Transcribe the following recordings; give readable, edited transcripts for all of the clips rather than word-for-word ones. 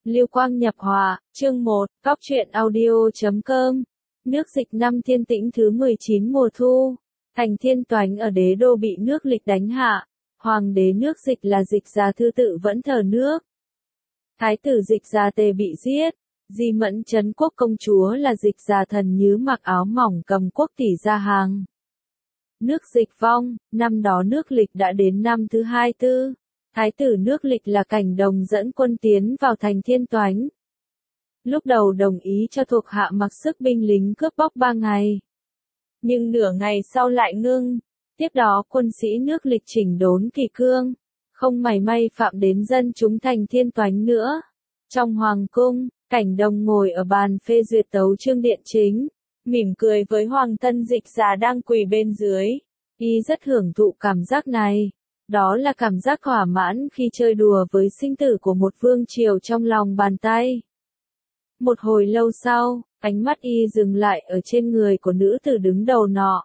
Lưu Quang nhập họa, chương 1, Góc truyện audio.com. Nước Dịch năm Thiên Tĩnh thứ 19 mùa thu. Thành Thiên Toánh ở đế đô bị nước Lịch đánh hạ. Hoàng đế nước Dịch là Dịch Gia Thư Tự vẫn thờ nước. Thái tử Dịch Gia Tề bị giết. Di Mẫn Trấn Quốc công chúa là Dịch Gia Thần Nhứ mặc áo mỏng cầm quốc tỷ ra hàng. Nước Dịch vong, năm đó nước Lịch đã đến năm thứ 24. Thái tử nước Lịch là Cảnh Đồng dẫn quân tiến vào thành Thiên Toánh. Lúc đầu đồng ý cho thuộc hạ mặc sức binh lính cướp bóc 3 ngày. Nhưng nửa ngày sau lại ngưng. Tiếp đó quân sĩ nước Lịch chỉnh đốn kỷ cương, không mảy may phạm đến dân chúng thành Thiên Toánh nữa. Trong hoàng cung, Cảnh Đồng ngồi ở bàn phê duyệt tấu chương điện chính, mỉm cười với hoàng thân Dịch Gia đang quỳ bên dưới. Y rất hưởng thụ cảm giác này. Đó là cảm giác thỏa mãn khi chơi đùa với sinh tử của một vương triều trong lòng bàn tay. Một hồi lâu sau, ánh mắt y dừng lại ở trên người của nữ tử đứng đầu nọ.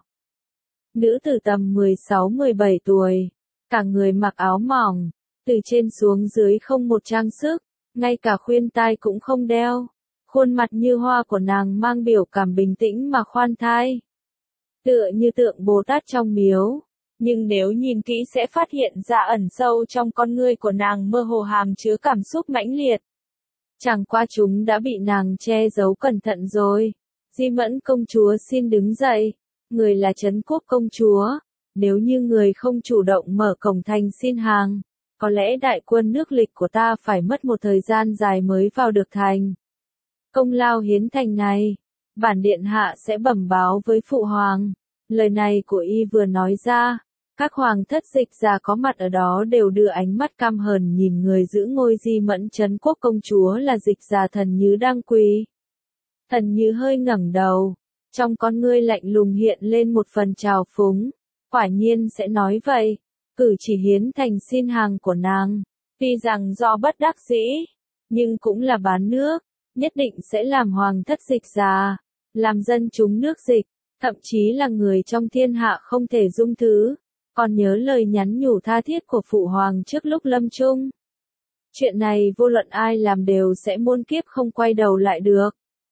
Nữ tử tầm 16-17 tuổi, cả người mặc áo mỏng, từ trên xuống dưới không một trang sức, ngay cả khuyên tai cũng không đeo. Khuôn mặt như hoa của nàng mang biểu cảm bình tĩnh mà khoan thai. Tựa như tượng Bồ Tát trong miếu. Nhưng nếu nhìn kỹ sẽ phát hiện ra ẩn sâu trong con ngươi của nàng mơ hồ hàm chứa cảm xúc mãnh liệt. Chẳng qua chúng đã bị nàng che giấu cẩn thận rồi. Di Mẫn công chúa xin đứng dậy. Người là Trấn Quốc công chúa. Nếu như người không chủ động mở cổng thành xin hàng, có lẽ đại quân nước Lịch của ta phải mất một thời gian dài mới vào được thành. Công lao hiến thành này, bản điện hạ sẽ bẩm báo với phụ hoàng. Lời này của y vừa nói ra, các hoàng thất Dịch Gia có mặt ở đó đều đưa ánh mắt căm hờn nhìn người giữ ngôi Di Mẫn Trấn Quốc công chúa là Dịch Gia Thần Nhứ đang quỳ. Thần Nhứ hơi ngẩng đầu, trong con ngươi lạnh lùng hiện lên một phần trào phúng. Quả nhiên sẽ nói vậy. Cử chỉ hiến thành xin hàng của nàng, tuy rằng do bất đắc dĩ, nhưng cũng là bán nước, nhất định sẽ làm hoàng thất Dịch Gia, làm dân chúng nước Dịch, thậm chí là người trong thiên hạ không thể dung thứ. Còn nhớ lời nhắn nhủ tha thiết của phụ hoàng trước lúc lâm chung. Chuyện này vô luận ai làm đều sẽ muôn kiếp không quay đầu lại được.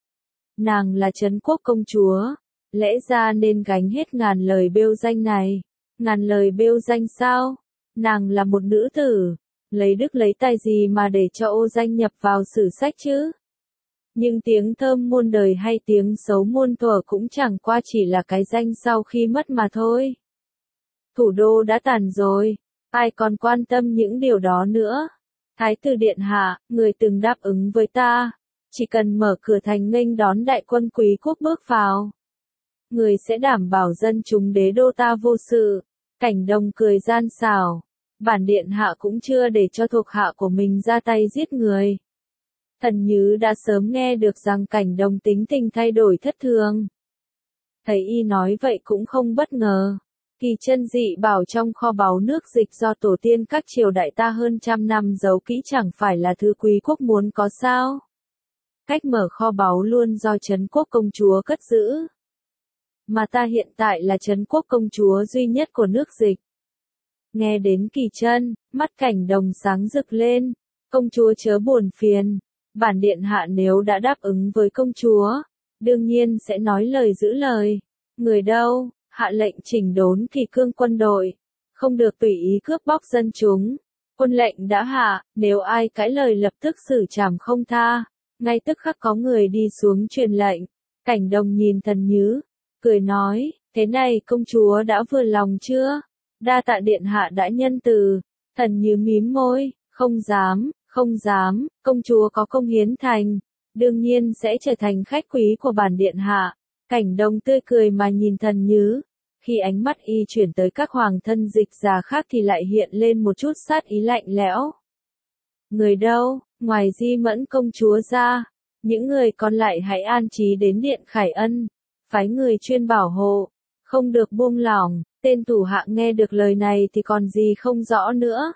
Nàng là Trấn Quốc công chúa, lẽ ra nên gánh hết ngàn lời bêu danh này. Ngàn lời bêu danh sao? Nàng là một nữ tử, lấy đức lấy tài gì mà để cho ô danh nhập vào sử sách chứ? Nhưng tiếng thơm muôn đời hay tiếng xấu muôn thuở cũng chẳng qua chỉ là cái danh sau khi mất mà thôi. Thủ đô đã tàn rồi, ai còn quan tâm những điều đó nữa. Thái tử điện hạ, người từng đáp ứng với ta, chỉ cần mở cửa thành nghênh đón đại quân quý quốc bước vào, người sẽ đảm bảo dân chúng đế đô ta vô sự. Cảnh Đồng cười gian xảo, bản điện hạ cũng chưa để cho thuộc hạ của mình ra tay giết người. Thần Nhứ đã sớm nghe được rằng Cảnh Đồng tính tình thay đổi thất thường. Thấy y nói vậy cũng không bất ngờ. Kỳ chân dị bảo trong kho báu nước Dịch do tổ tiên các triều đại ta hơn trăm năm giấu kỹ chẳng phải là thứ quý quốc muốn có sao? Cách mở kho báu luôn do Trấn Quốc công chúa cất giữ. Mà ta hiện tại là Trấn Quốc công chúa duy nhất của nước Dịch. Nghe đến Kỳ chân, mắt Cảnh Đồng sáng rực lên. Công chúa chớ buồn phiền. Bản điện hạ nếu đã đáp ứng với công chúa, đương nhiên sẽ nói lời giữ lời. Người đâu? Hạ lệnh chỉnh đốn kỷ cương quân đội, không được tùy ý cướp bóc dân chúng. Quân lệnh đã hạ, nếu ai cãi lời lập tức xử trảm không tha. Ngay tức khắc có người đi xuống truyền lệnh. Cảnh Đồng nhìn Thần Nhứ, cười nói, thế này công chúa đã vừa lòng chưa? Đa tạ điện hạ đã nhân từ. Thần Nhứ mím môi, không dám, công chúa có công hiến thành, đương nhiên sẽ trở thành khách quý của bản điện hạ. Cảnh Đồng tươi cười mà nhìn Thần Nhứ, khi ánh mắt y chuyển tới các hoàng thân Dịch Gia khác thì lại hiện lên một chút sát ý lạnh lẽo. Người đâu, ngoài Di Mẫn công chúa ra, những người còn lại hãy an trí đến điện Khải Ân, phái người chuyên bảo hộ, không được buông lỏng. Tên thủ hạ nghe được lời này thì còn gì không rõ nữa.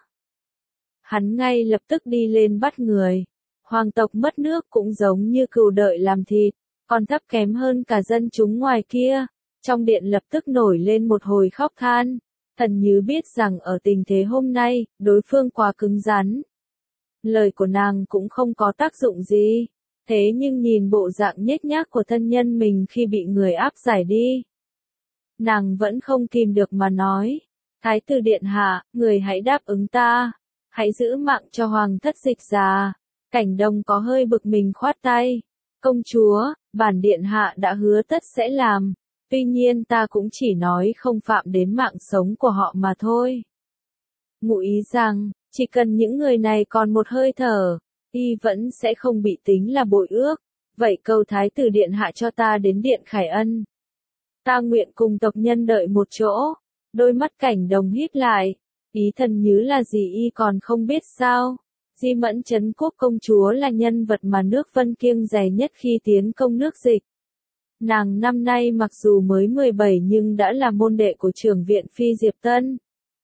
Hắn ngay lập tức đi lên bắt người. Hoàng tộc mất nước cũng giống như cừu đợi làm thịt, còn thấp kém hơn cả dân chúng ngoài kia. Trong điện lập tức nổi lên một hồi khóc than. Thần Nhứ biết rằng ở tình thế hôm nay, đối phương quá cứng rắn. lời của nàng cũng không có tác dụng gì. Thế nhưng nhìn bộ dạng nhếch nhác của thân nhân mình khi bị người áp giải đi, nàng vẫn không kìm được mà nói, Thái tử điện hạ, người hãy đáp ứng ta, hãy giữ mạng cho hoàng thất Dịch già. Cảnh Đông có hơi bực mình khoát tay, công chúa, bản điện hạ đã hứa tất sẽ làm, tuy nhiên ta cũng chỉ nói không phạm đến mạng sống của họ mà thôi. Ngụ ý rằng, chỉ cần những người này còn một hơi thở, y vẫn sẽ không bị tính là bội ước. Vậy cầu Thái tử điện hạ cho ta đến điện Khải Ân. Ta nguyện cùng tộc nhân đợi một chỗ. Đôi mắt Cảnh Đồng híp lại, ý thần nhứ là gì y còn không biết sao. Di Mẫn Trấn Quốc công chúa là nhân vật mà nước Vân kiêng dè nhất khi tiến công nước Dịch. Nàng năm nay mặc dù mới 17 nhưng đã là môn đệ của trưởng viện Phi Diệp Tân.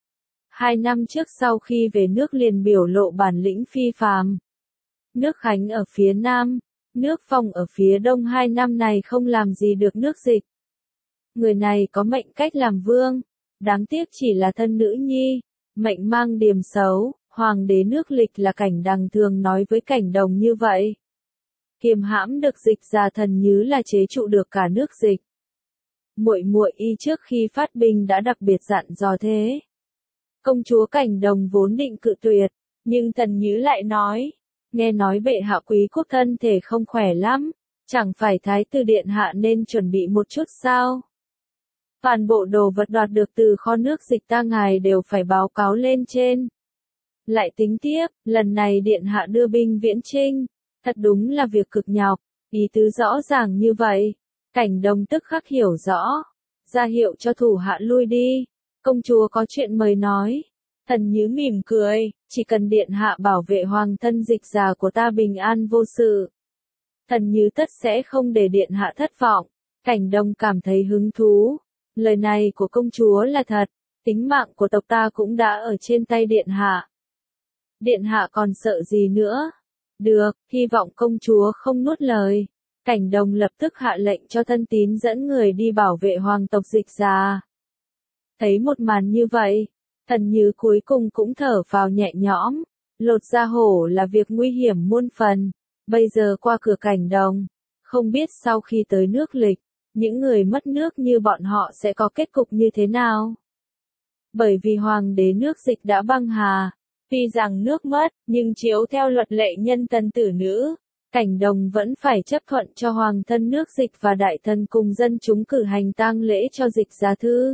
2 năm trước sau khi về nước liền biểu lộ bản lĩnh phi phàm. Nước Khánh ở phía Nam, nước Phong ở phía Đông 2 năm này không làm gì được nước Dịch. Người này có mệnh cách làm vương, đáng tiếc chỉ là thân nữ nhi, mệnh mang điềm xấu, hoàng đế nước Lịch là Cảnh Đằng thường nói với Cảnh Đồng như vậy. Kiềm hãm được Dịch già thần như là chế trụ được cả nước Dịch. Muội muội y trước khi phát binh đã đặc biệt dặn dò thế. Công chúa Cảnh Đồng vốn định cự tuyệt, nhưng thần như lại nói, nghe nói bệ hạ quý quốc thân thể không khỏe lắm, chẳng phải Thái tử điện hạ nên chuẩn bị một chút sao? Toàn bộ đồ vật đoạt được từ kho nước Dịch ta ngài đều phải báo cáo lên trên. Lại tính tiếp, lần này điện hạ đưa binh viễn chinh, thật đúng là việc cực nhọc, ý tứ rõ ràng như vậy. Cảnh Đồng tức khắc hiểu rõ, ra hiệu cho thủ hạ lui đi, công chúa có chuyện mời nói. Thần Nhứ mỉm cười, chỉ cần điện hạ bảo vệ hoàng thân Dịch già của ta bình an vô sự, thần Nhứ tất sẽ không để điện hạ thất vọng. Cảnh Đồng cảm thấy hứng thú, lời này của công chúa là thật, tính mạng của tộc ta cũng đã ở trên tay điện hạ. Điện hạ còn sợ gì nữa? Được, hy vọng công chúa không nuốt lời. Cảnh Đồng lập tức hạ lệnh cho thân tín dẫn người đi bảo vệ hoàng tộc Dịch già. Thấy một màn như vậy, thần Như cuối cùng cũng thở phào nhẹ nhõm, lột da hổ là việc nguy hiểm muôn phần, bây giờ qua cửa Cảnh Đồng, không biết sau khi tới nước Lịch, những người mất nước như bọn họ sẽ có kết cục như thế nào. Bởi vì hoàng đế nước Dịch đã băng hà, tuy rằng nước mất, nhưng chiếu theo luật lệ nhân tân tử nữ, Cảnh Đồng vẫn phải chấp thuận cho hoàng thân nước Dịch và đại thần cùng dân chúng cử hành tang lễ cho Dịch già thư.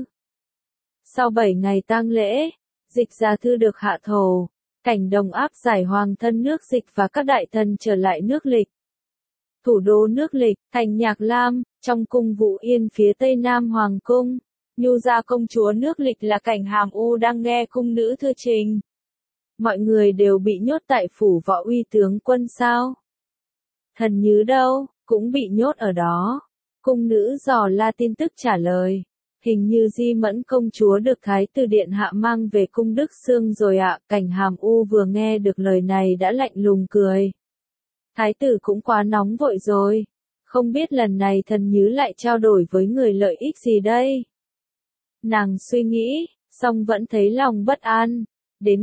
Sau 7 ngày tang lễ, Dịch già thư được hạ thổ, Cảnh Đồng áp giải hoàng thân nước Dịch và các đại thần trở lại nước Lịch. Thủ đô nước Lịch, thành Nhạc Lam, trong cung Vũ Yên phía tây nam hoàng cung, Nhu gia công chúa nước Lịch là Cảnh Hàm U đang nghe cung nữ thư trình. Mọi người đều bị nhốt tại phủ Võ Uy tướng quân sao? Thần Nhứ đâu, cũng bị nhốt ở đó. Cung nữ dò la tin tức trả lời. Hình như Di Mẫn công chúa được Thái tử điện hạ mang về cung Đức Sương rồi ạ. Cảnh Hàm U vừa nghe được lời này đã lạnh lùng cười. Thái tử cũng quá nóng vội rồi. Không biết lần này thần Nhứ lại trao đổi với người lợi ích gì đây? Nàng suy nghĩ, song vẫn thấy lòng bất an. Đến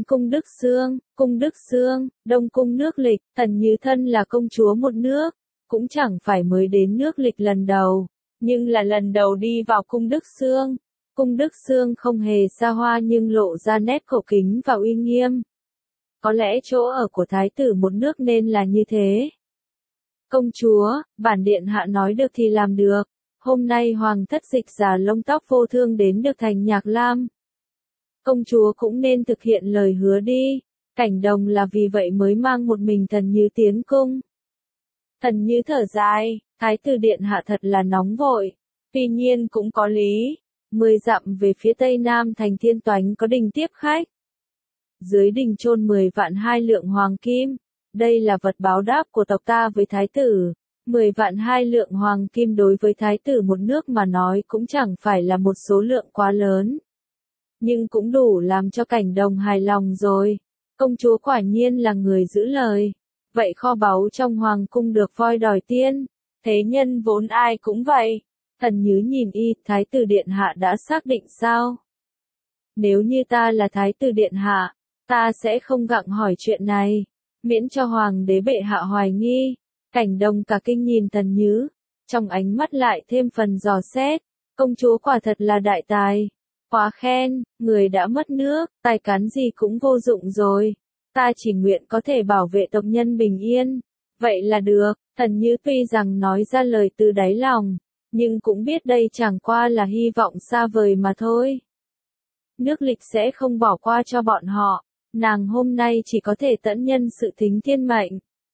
cung Đức Sương, Đông cung nước Lịch, thần Như thân là công chúa một nước, cũng chẳng phải mới đến nước Lịch lần đầu, nhưng là lần đầu đi vào cung Đức Sương. Cung Đức Sương không hề xa hoa nhưng lộ ra nét cổ kính và uy nghiêm. Có lẽ chỗ ở của thái tử một nước nên là như thế. Công chúa, bản điện hạ nói được thì làm được. Hôm nay hoàng thất Dịch già lông tóc vô thương đến được thành Nhạc Lam. Công chúa cũng nên thực hiện lời hứa đi. Cảnh Đồng là vì vậy mới mang một mình thần Như tiến cung. Thần Như thở dài, thái tử điện hạ thật là nóng vội. Tuy nhiên cũng có lý. 10 dặm về phía tây nam thành Thiên Toánh có đình tiếp khách. Dưới đình chôn 10 vạn 2 lượng hoàng kim. Đây là vật báo đáp của tộc ta với thái tử. 10 vạn 2 lượng hoàng kim đối với thái tử một nước mà nói cũng chẳng phải là một số lượng quá lớn. Nhưng cũng đủ làm cho Cảnh Đồng hài lòng rồi. Công chúa quả nhiên là người giữ lời. Vậy kho báu trong hoàng cung được voi đòi tiên. Thế nhân vốn ai cũng vậy. Thần Nhứ nhìn y, thái tử điện hạ đã xác định sao? Nếu như ta là thái tử điện hạ, ta sẽ không gặng hỏi chuyện này. miễn cho hoàng đế bệ hạ hoài nghi. Cảnh Đồng cả kinh nhìn Tần Nhứ, trong ánh mắt lại thêm phần dò xét, công chúa quả thật là đại tài. Quá khen, người đã mất nước, tài cán gì cũng vô dụng rồi. Ta chỉ nguyện có thể bảo vệ tộc nhân bình yên. Vậy là được, Tần Nhứ tuy rằng nói ra lời từ đáy lòng, nhưng cũng biết đây chẳng qua là hy vọng xa vời mà thôi. Nước Lịch sẽ không bỏ qua cho bọn họ, nàng hôm nay chỉ có thể tẫn nhân sự tính thiên mệnh.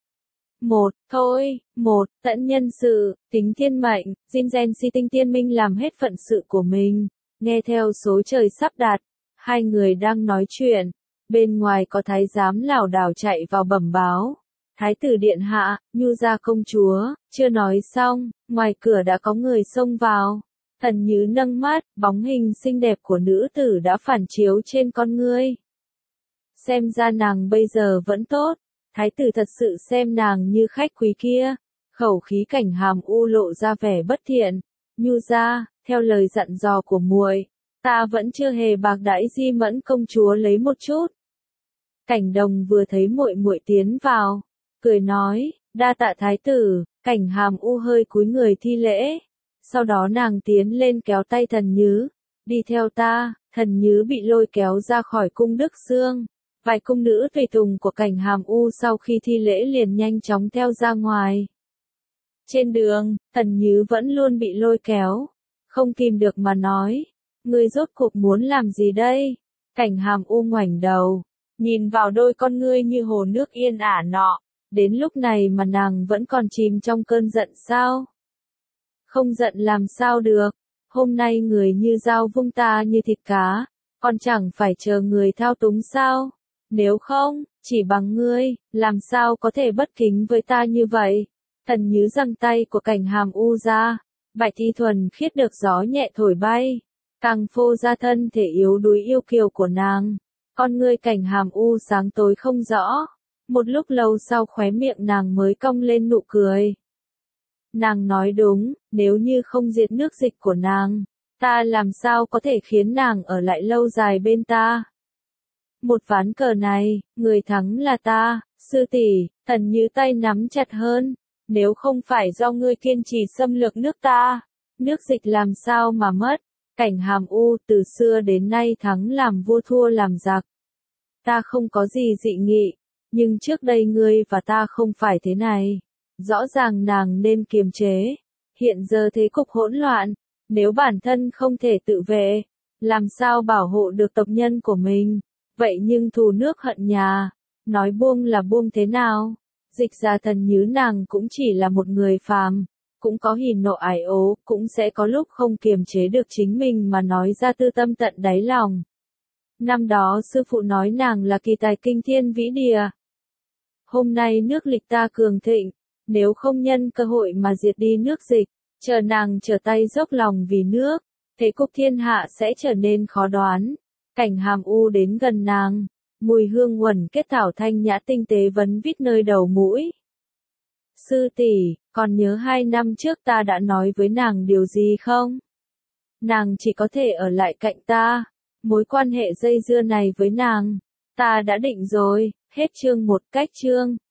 Tẫn nhân sự, tính thiên mệnh, Jinzen si tinh tiên minh làm hết phận sự của mình, nghe theo số trời sắp đặt. Hai người đang nói chuyện, bên ngoài có thái giám lảo đảo chạy vào bẩm báo. Thái tử điện hạ, Nhu gia công chúa, chưa nói xong, ngoài cửa đã có người xông vào. Tần Nhứ nâng mắt, bóng hình xinh đẹp của nữ tử đã phản chiếu trên con ngươi. Xem ra nàng bây giờ vẫn tốt, thái tử thật sự xem nàng như khách quý kia. Khẩu khí Cảnh Hàm U lộ ra vẻ bất thiện. Nhu gia, theo lời dặn dò của muội, ta vẫn chưa hề bạc đãi Di Mẫn công chúa lấy một chút. Cảnh Đồng vừa thấy muội muội tiến vào, cười nói, đa tạ thái tử. Cảnh Hàm U hơi cúi người thi lễ, sau đó nàng tiến lên kéo tay Tần Nhứ, đi theo ta. Tần Nhứ bị lôi kéo ra khỏi cung Đức Xương, vài cung nữ tùy tùng của Cảnh Hàm U sau khi thi lễ liền nhanh chóng theo ra ngoài. Trên đường, Tần Nhứ vẫn luôn bị lôi kéo, không kìm được mà nói, ngươi rốt cuộc muốn làm gì đây? Cảnh Hàm U ngoảnh đầu, nhìn vào đôi con ngươi như hồ nước yên ả nọ. Đến lúc này mà nàng vẫn còn chìm trong cơn giận sao? Không giận làm sao được, hôm nay người như dao vung ta như thịt cá, còn chẳng phải chờ người thao túng sao? Nếu không, chỉ bằng ngươi, làm sao có thể bất kính với ta như vậy? Tần Nhứ giằng tay của Cảnh Hàm U ra, bạch y thuần khiết được gió nhẹ thổi bay, càng phô ra thân thể yếu đuối yêu kiều của nàng. Con ngươi Cảnh Hàm U sáng tối không rõ. Một lúc lâu sau khóe miệng nàng mới cong lên nụ cười. Nàng nói đúng, nếu như không diệt nước Dịch của nàng, ta làm sao có thể khiến nàng ở lại lâu dài bên ta. Một ván cờ này, người thắng là ta, sư tỷ. Tần Nhứ tay nắm chặt hơn, nếu không phải do ngươi kiên trì xâm lược nước ta, nước Dịch làm sao mà mất. Cảnh Hàm U từ xưa đến nay thắng làm vua thua làm giặc. Ta không có gì dị nghị. Nhưng trước đây ngươi và ta không phải thế này. Rõ ràng nàng nên kiềm chế. Hiện giờ thế cục hỗn loạn, nếu bản thân không thể tự vệ, làm sao bảo hộ được tộc nhân của mình? Vậy nhưng thù nước hận nhà, nói buông là buông thế nào? Dịch ra Tần Nhứ nàng cũng chỉ là một người phàm, cũng có hỉ nộ ái ố, cũng sẽ có lúc không kiềm chế được chính mình mà nói ra tư tâm tận đáy lòng. Năm đó sư phụ nói nàng là kỳ tài kinh thiên vĩ địa. Hôm nay nước Lịch ta cường thịnh, nếu không nhân cơ hội mà diệt đi nước Dịch, chờ nàng trở tay dốc lòng vì nước, thế cục thiên hạ sẽ trở nên khó đoán. Cảnh Hàm U đến gần nàng, mùi hương uẩn kết thảo thanh nhã tinh tế vấn vít nơi đầu mũi. Sư tỷ, còn nhớ 2 năm trước ta đã nói với nàng điều gì không? Nàng chỉ có thể ở lại cạnh ta, mối quan hệ dây dưa này với nàng, ta đã định rồi. Hết chương 1 cách chương.